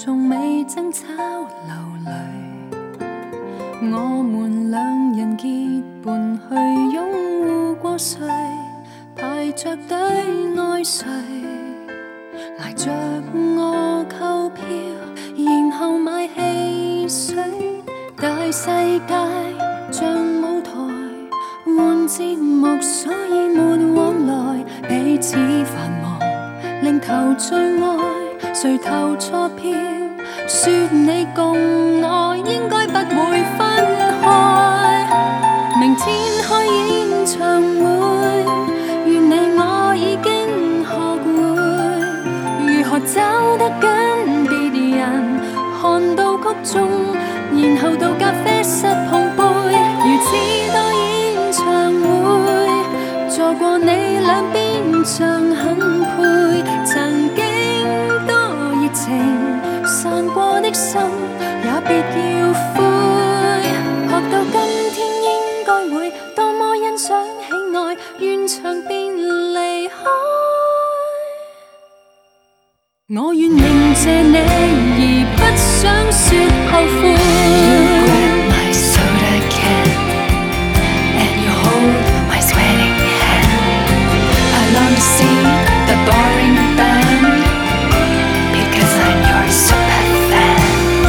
從未爭吵流淚，我們兩人結伴去擁護過誰，排着隊愛誰，賴着我購票，然後買汽水。大世界像舞台，換節目，所以沒往來，彼此繁忙，令頭最愛，誰投錯票？說你共我應該不會分開。明天開演唱會，願你我已經學會如何走得跟別人看到曲終，然後到咖啡室碰杯。如此多演唱會，坐過你兩邊像很配。曾經多熱情，散過的心也別要灰。學到今天應該會多麼欣賞喜愛，完場便離開。我願明謝你，而不想說後悔。You grab my soda can and you hold my sweating hand. I long to see the boring band because I'm your super fan.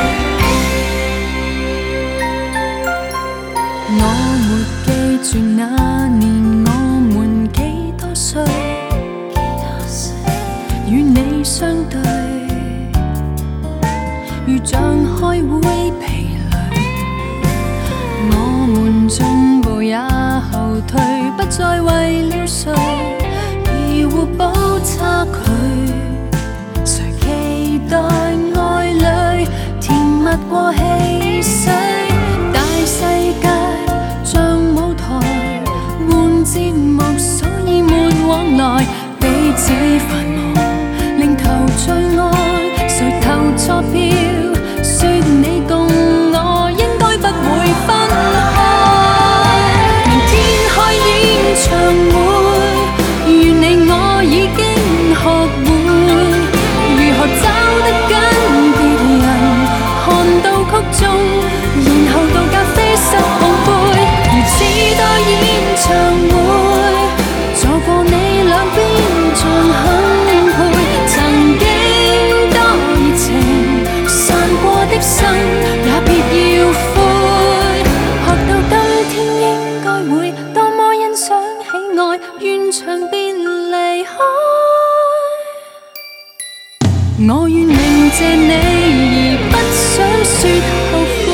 我沒記住那年我們幾多歲，與你相對，如像開會疲累，我們進步也後退，不再為了誰而互補差距。誰期待愛侶甜蜜過汽水？大世界像舞台，換節目，所以沒往來，彼此繁忙，令頭最愛，誰投錯票？說你共我應該不會分開。明天開演唱會，願你我已經學會如何走得跟別人看到曲終，然後到咖啡室碰杯。如此多演唱會，坐過你兩邊像很配。曾經多熱情，散過的心也別要灰。學到今天應該會多麼欣賞喜愛，完場便離開。我願明謝你，而不想說後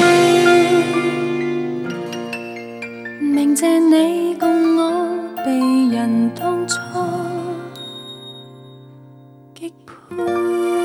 悔。明謝你共我被人當初擊配。